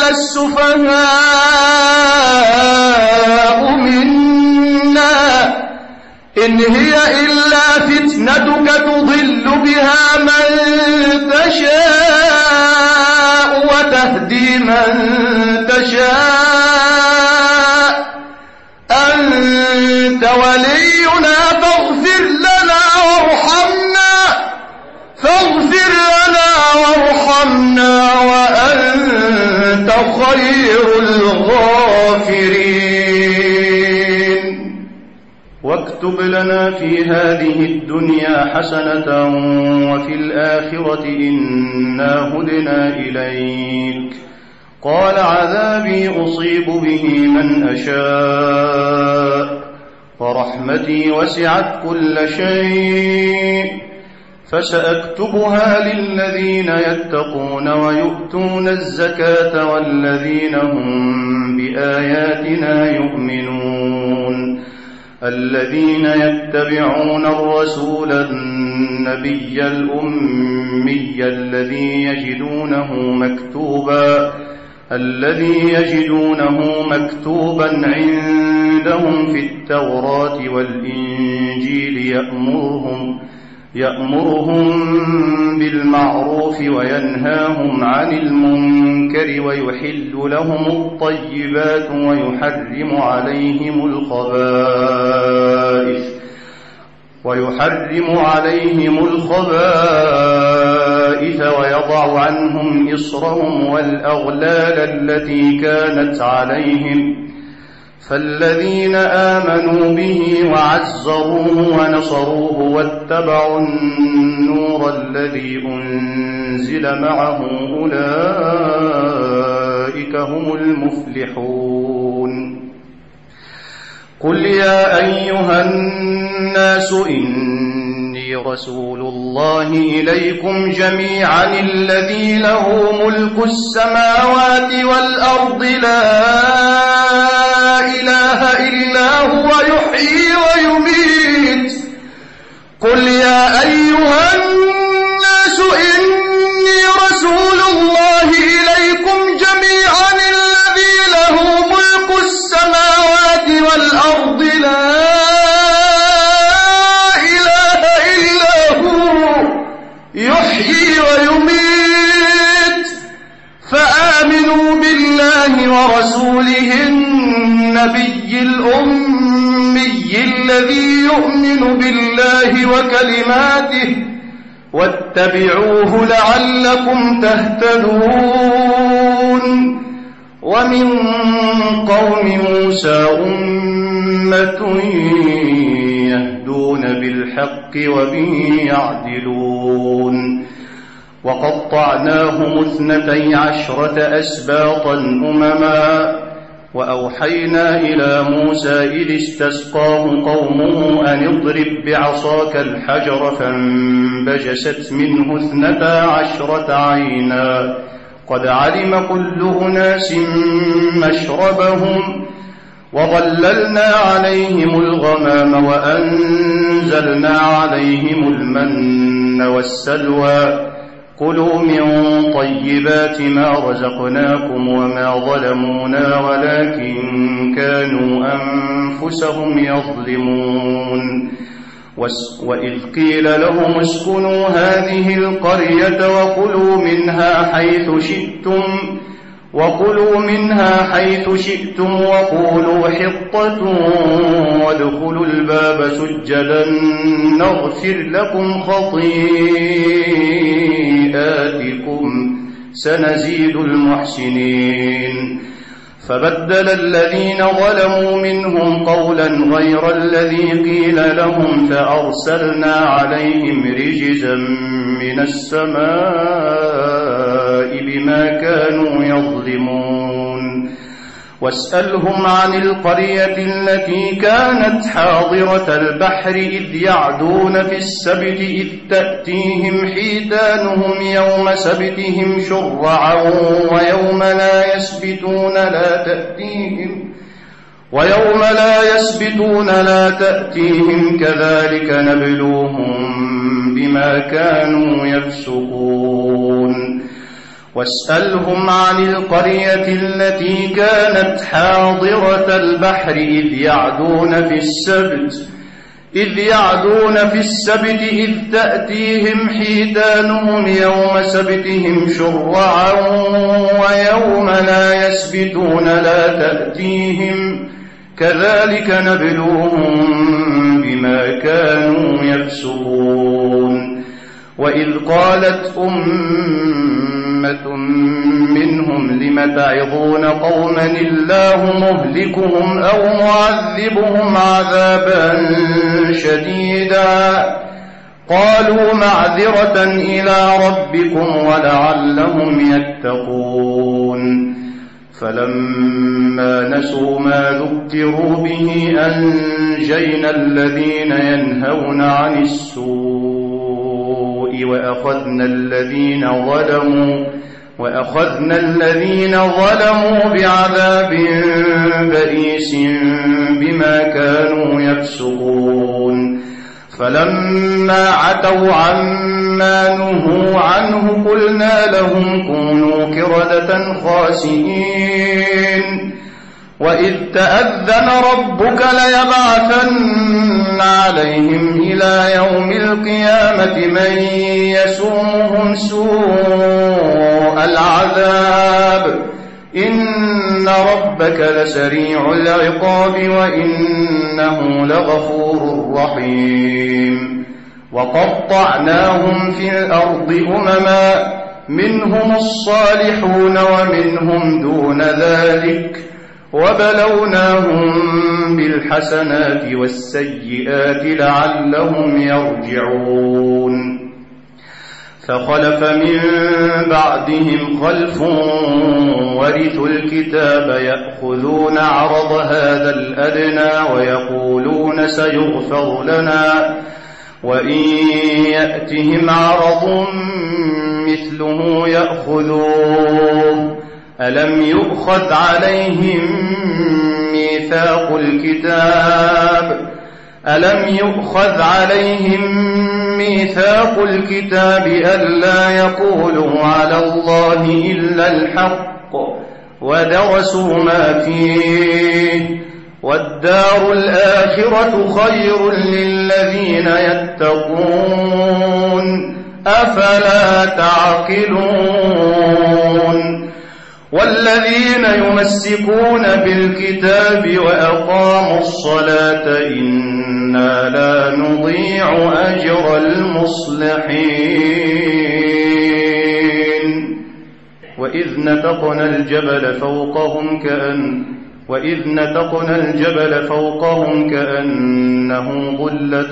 السفهاء منا إن هي إلا فتنتك تضل بها من تشاء وتهدي من تشاء أنت ولينا فاغفر لنا وارحمنا فاغفر لنا وارحمنا وأنت خير الغافرين واكتب لنا في هذه الدنيا حسنة وفي الآخرة إنا هدنا إليك قال عذابي أصيب به من أشاء ورحمتي وسعت كل شيء فسأكتبها للذين يتقون ويؤتون الزكاة والذين هم بآياتنا يؤمنون الذين يتبعون الرسول النبي الأمي الذي يجدونه مكتوبا الذي يجدونه مكتوبا عندهم في التوراة والإنجيل يأمرهم يأمرهم بالمعروف وينهاهم عن المنكر ويحل لهم الطيبات ويحرم عليهم الخبائث ويحرم عليهم الخبائث ويضع عنهم إصرهم والأغلال التي كانت عليهم فالذين آمنوا به وعزروه ونصروه واتبعوا النور الذي أنزل معه أولئك هم المفلحون قل يا أيها الناس إني رسول الله إليكم جميعا الذي له ملك السماوات والأرض لا إله إلا هو يحيي ويميت قل يا أيها الناس إني رسول الله إليكم جميعا الذي له ملك السماوات والأرض لا إله إلا هو يحيي ويميت فآمنوا بالله ورسوله النبي الأمي الذي يؤمن بالله وكلماته واتبعوه لعلكم تهتدون ومن قوم موسى أمة يهدون بالحق وبه يعدلون وقطعناهم اثنتي عشرة أسباطا أمما وأوحينا إلى موسى إذ استسقاه قومه أن اضرب بعصاك الحجر فانبجست منه اثنتا عشرة عينا قد علم كل أناس مشربهم وظللنا عليهم الغمام وأنزلنا عليهم المن والسلوى كلوا من طيبات ما رزقناكم وما ظلمونا ولكن كانوا أنفسهم يظلمون وإذ قيل لهم اسكنوا هذه القرية وكلوا منها حيث شئتم وكلوا منها حيث شئتم وقولوا حطة وادخلوا الباب سجدا نغفر لكم خطيئاتكم سنزيد المحسنين فبدل الذين ظلموا منهم قولا غير الذي قيل لهم فأرسلنا عليهم رجزا من السماء بما كانوا يظلمون واسألهم عن القرية التي كانت حاضرة البحر إذ يعدون في السبت إذ تأتيهم حيتانهم يوم سبتهم شرعا ويوم لا يسبتون لا تأتيهم ويوم لا يسبتون لا تأتيهم كذلك نبلوهم بما كانوا يفسقون واسألهم عن القرية التي كانت حاضرة البحر إذ يعدون في السبت إذ يعدون في السبت إذ تأتيهم حيتانهم يوم سبتهم شرعا ويوم لا يسبتون لا تأتيهم كذلك نبلوهم بما كانوا يفسقون وإذ قالت أمة منهم لم تعظون قوما الله مهلكهم أو معذبهم عذابا شديدا قالوا معذرة إلى ربكم ولعلهم يتقون فلما نسوا ما ذكروا به أنجينا الذين ينهون عن السوء وأخذنا الذين ظلموا وأخذنا الذين ظلموا بعذاب بئيس بما كانوا يفسقون فلما عتوا عما نهوا عنه قلنا لهم كونوا قردة خاسئين وإذ تأذن ربك ليبعثن عليهم إلى يوم القيامة من يسومهم سوء العذاب إن ربك لسريع العقاب وإنه لغفور رحيم وقطعناهم في الأرض أمما منهم الصالحون ومنهم دون ذلك وبلوناهم بالحسنات والسيئات لعلهم يرجعون فخلف من بعدهم خلف ورثوا الكتاب يأخذون عرض هذا الأدنى ويقولون سيغفر لنا وإن يأتهم عرض مثله يأخذوه ألم يؤخذ عليهم ميثاق الكتاب ألم يؤخذ عليهم ميثاق الكتاب ألا يقولوا على الله إلا الحق ودرسوا ما فيه والدار الآخرة خير للذين يتقون أفلا تعقلون والذين يمسكون بالكتاب وأقاموا الصلاة إنا لا نضيع أجر المصلحين وإذ نتقنا الجبل فوقهم كأن وإذ نتقنا الجبل فوقهم كأنه ظلة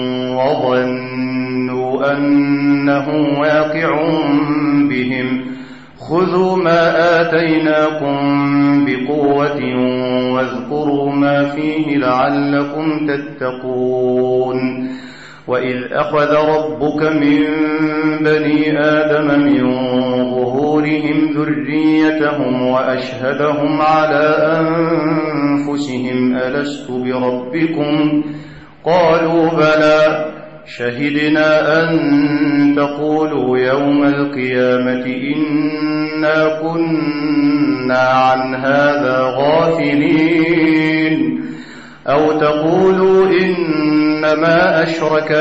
وظنوا أنه واقع بهم خذوا ما آتيناكم بقوة واذكروا ما فيه لعلكم تتقون وإذ أخذ ربك من بني آدم من ظهورهم ذريتهم وأشهدهم على أنفسهم ألست بربكم قالوا بلى شهدنا أن تقولوا يوم القيامة إنا كنا عن هذا غافلين أو تقولوا إنما أشرك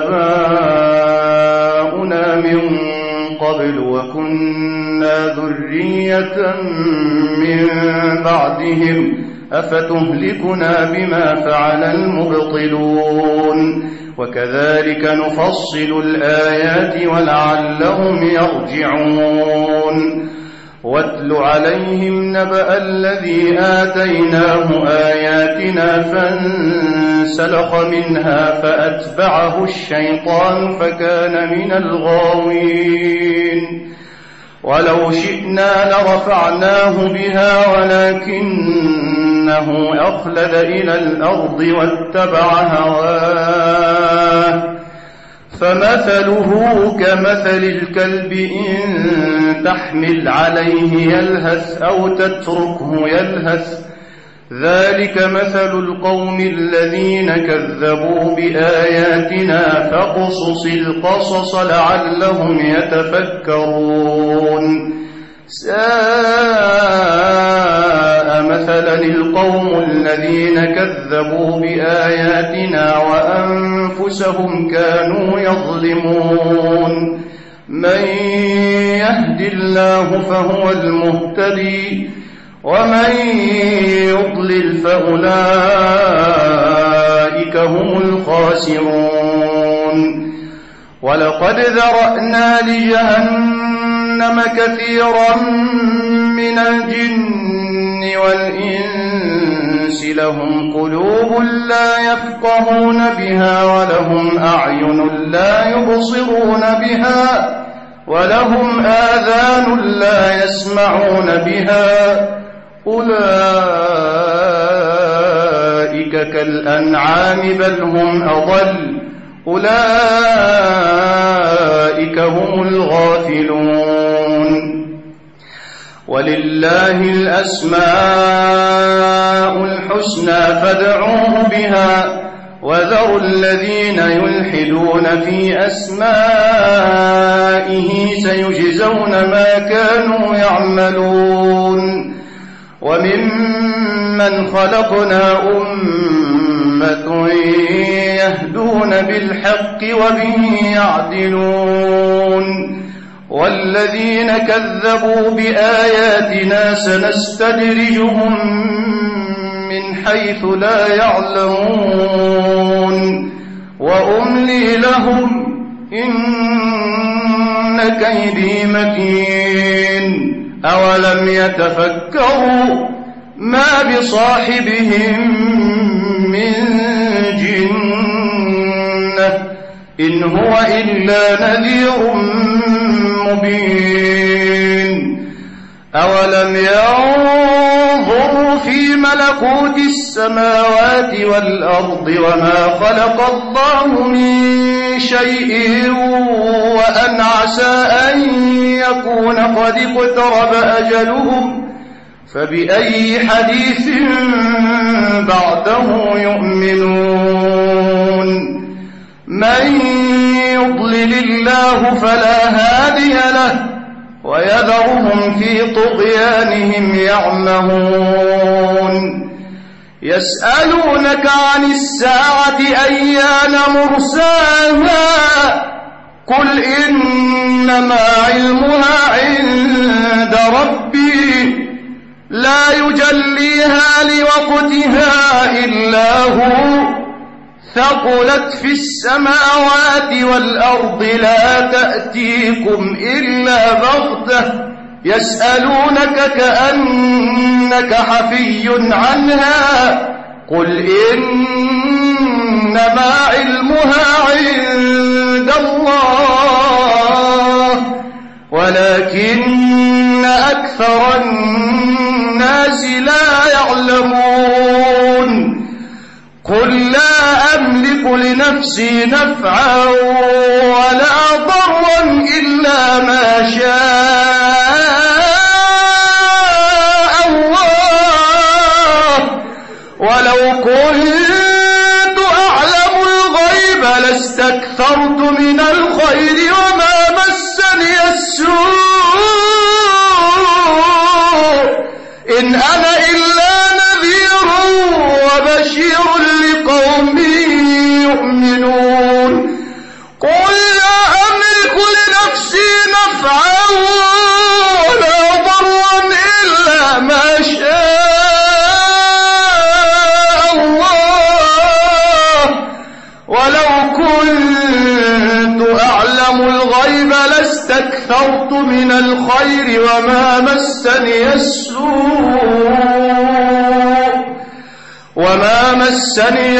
آباؤنا من قبل وكنا ذرية من بعدهم أفتهلكنا بما فعل المبطلون وكذلك نفصل الآيات ولعلهم يرجعون واتل عليهم نبأ الذي آتيناه آياتنا فانسلخ منها فأتبعه الشيطان فكان من الغاوين ولو شئنا لرفعناه بها ولكنه أخلد إلى الأرض واتبع هواه فمثله كمثل الكلب إن تحمل عليه يلهث أو تتركه يلهث ذلك مثل القوم الذين كذبوا بآياتنا فاقصص القصص لعلهم يتفكرون ساء مثلا القوم الذين كذبوا بآياتنا وأنفسهم كانوا يظلمون من يهد الله فهو المهتدي ومن يضلل فأولئك هم الخاسرون ولقد ذرأنا لجهنم كثيرا من الجن والإنس لهم قلوب لا يفقهون بها ولهم أعين لا يبصرون بها ولهم آذان لا يسمعون بها أولئك كالأنعام بل هم أضل أولئك هم الغافلون ولله الأسماء الحسنى فادعوه بها وذروا الذين يلحدون في أسمائه سيجزون ما كانوا يعملون وممن خلقنا أمة يهدون بالحق وبه يعدلون والذين كذبوا بآياتنا سنستدرجهم من حيث لا يعلمون وأملي لهم إن كيدي متين أولم يتفكروا ما بصاحبهم من جنة إن هو إلا نذير مبين أولم ينظروا في ملكوت السماوات والأرض وما خلق الله من شيء وأن عسى أن يكون قد اقترب أجلهم فبأي حديث بعده يؤمنون من يضلل الله فلا هادي له ويذرهم في طغيانهم يعمهون يسألونك عن الساعة أيان مرساها قل إنما علمها عند ربي لا يجليها لوقتها إلا هو ثقلت في السماوات والأرض لا تأتيكم إلا بغتة يسألونك كأنك حفي عنها قل إنما علمها عند الله ولكن أكثر الناس لا يعلمون قل لا أملك لنفسي نفعا ولا ضرا إلا ما شاء الله ولو كنت أعلم الغيب لاستكثرت من الخير وما مسني السوء إن أنا إلا نذير وبشير لقوم يؤمنون قل لا أملك لنفسي نفعا ولا ضرا إلا ما شاء الله ولو كنت أعلم الغيب لاستكثرت من الخير وما مسني السوء وما مسني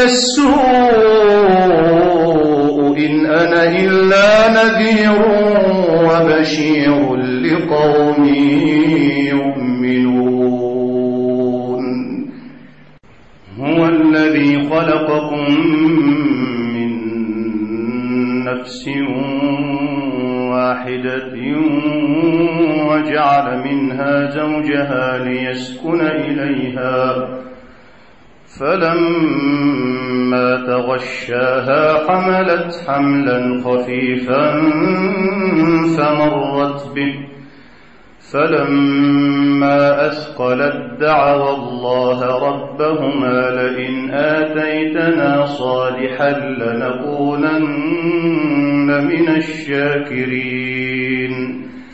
السوء إن أنا إلا نذير وبشير لقوم يؤمنون هو الذي خلقكم من نفس واحدة وجعل منها زوجها ليسكن إليها فلما تغشاها حملت حملا خفيفا فمرت به فلما أثقلت دعوا الله ربهما لئن آتيتنا صالحا لنكونن من الشاكرين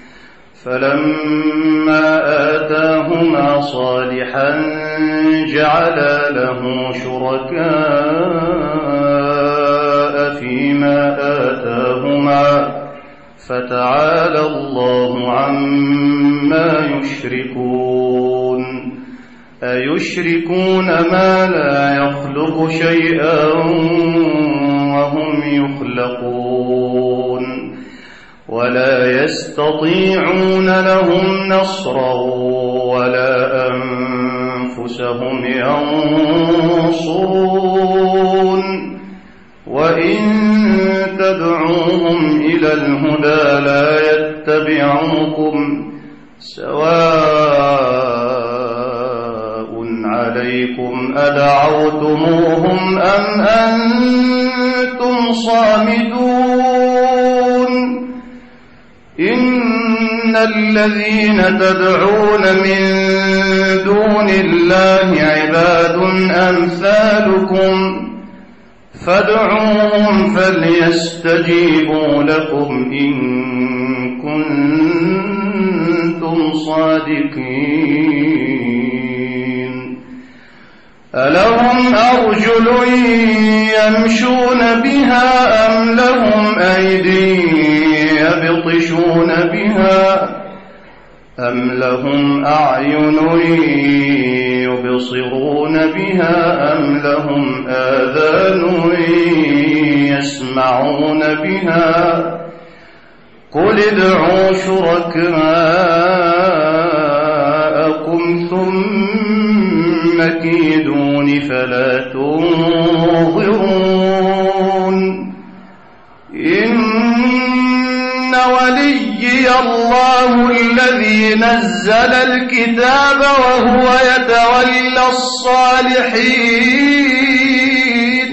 فلما آتاهما صالحا جعلا له شركاء فيما آتاهما فتعالى الله عما يشركون أيشركون ما لا يخلق شيئا وهم يخلقون ولا يستطيعون لهم نصرا ولا أنفسهم أنفسهم ينصرون وإن تدعوهم إلى الهدى لا يتبعوكم سواء عليكم أدعوتموهم أم أنتم صامدون إن الذين تدعون من دون الله عباد أمثالكم فادعوهم فليستجيبوا لكم إن كنتم صادقين ألهم أرجل يمشون بها أم لهم أيدي يبطشون بها أم لهم أعين يبصرون بها أم لهم آذان يسمعون بها قل ادعوا شركاءكم ثم كيدون فلا تنظرون إن وليي الله الذي نزل الكتاب وهو يتولى الصالحين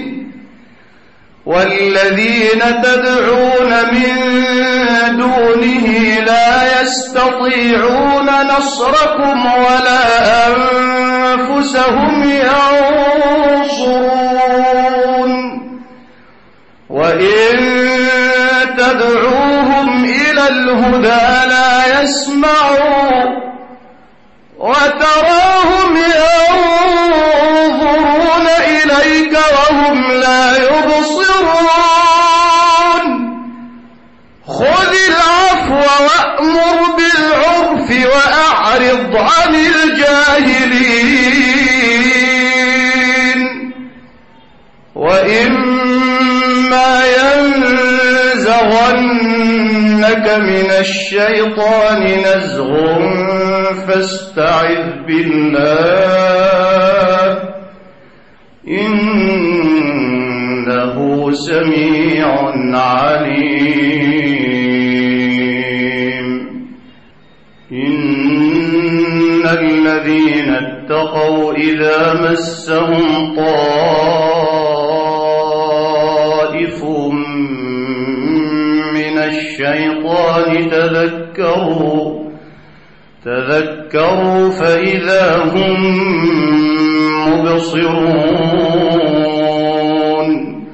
والذين تدعون من دونه لا يستطيعون نصركم ولا أنفسهم ينصرون وإن تدعوهم إلى الهدى لا يسمعوا وتراهم ينظرون إليك وهم لا يبصرون خذ العفو وأمر بالعرف وأعرض عن الجاهلين وإما ينزغنك من الشيطان نزغ فاستعذ بالله إنه سميع عليم إن الذين اتقوا إذا مسهم طائف من الشيطان تذكروا تذكروا فإذا هم مبصرون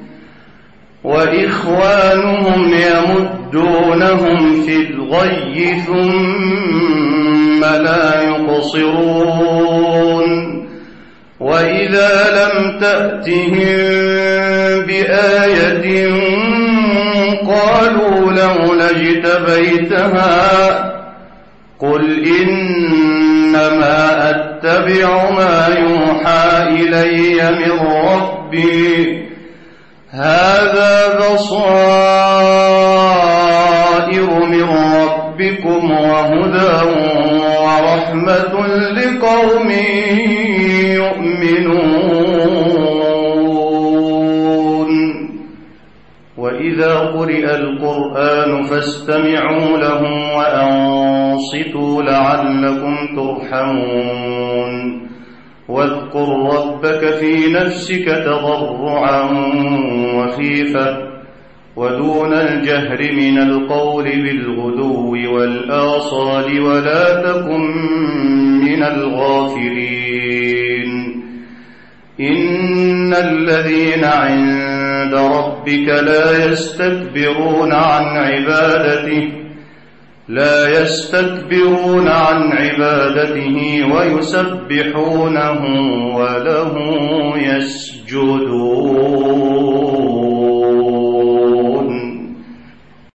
وإخوانهم يمدونهم في الغي ثم لا يقصرون وإذا لم تأتهم بآية قالوا لولا اجتبيتها قل إنما أتبع ما يوحى إلي من ربي هذا بصائر من ربكم وهدى ورحمة لقوم يؤمنون وإذا قرئ القرآن فاستمعوا له وأنصتوا لعلكم ترحمون واذكر ربك في نفسك تضرعا وخيفة ودون الجهر من القول بالغدو والآصال ولا تكن من الغافلين إن الذين عند ربك لا يستكبرون عن عبادته لا يستكبرون عن عبادته ويسبحونه وله يسجدون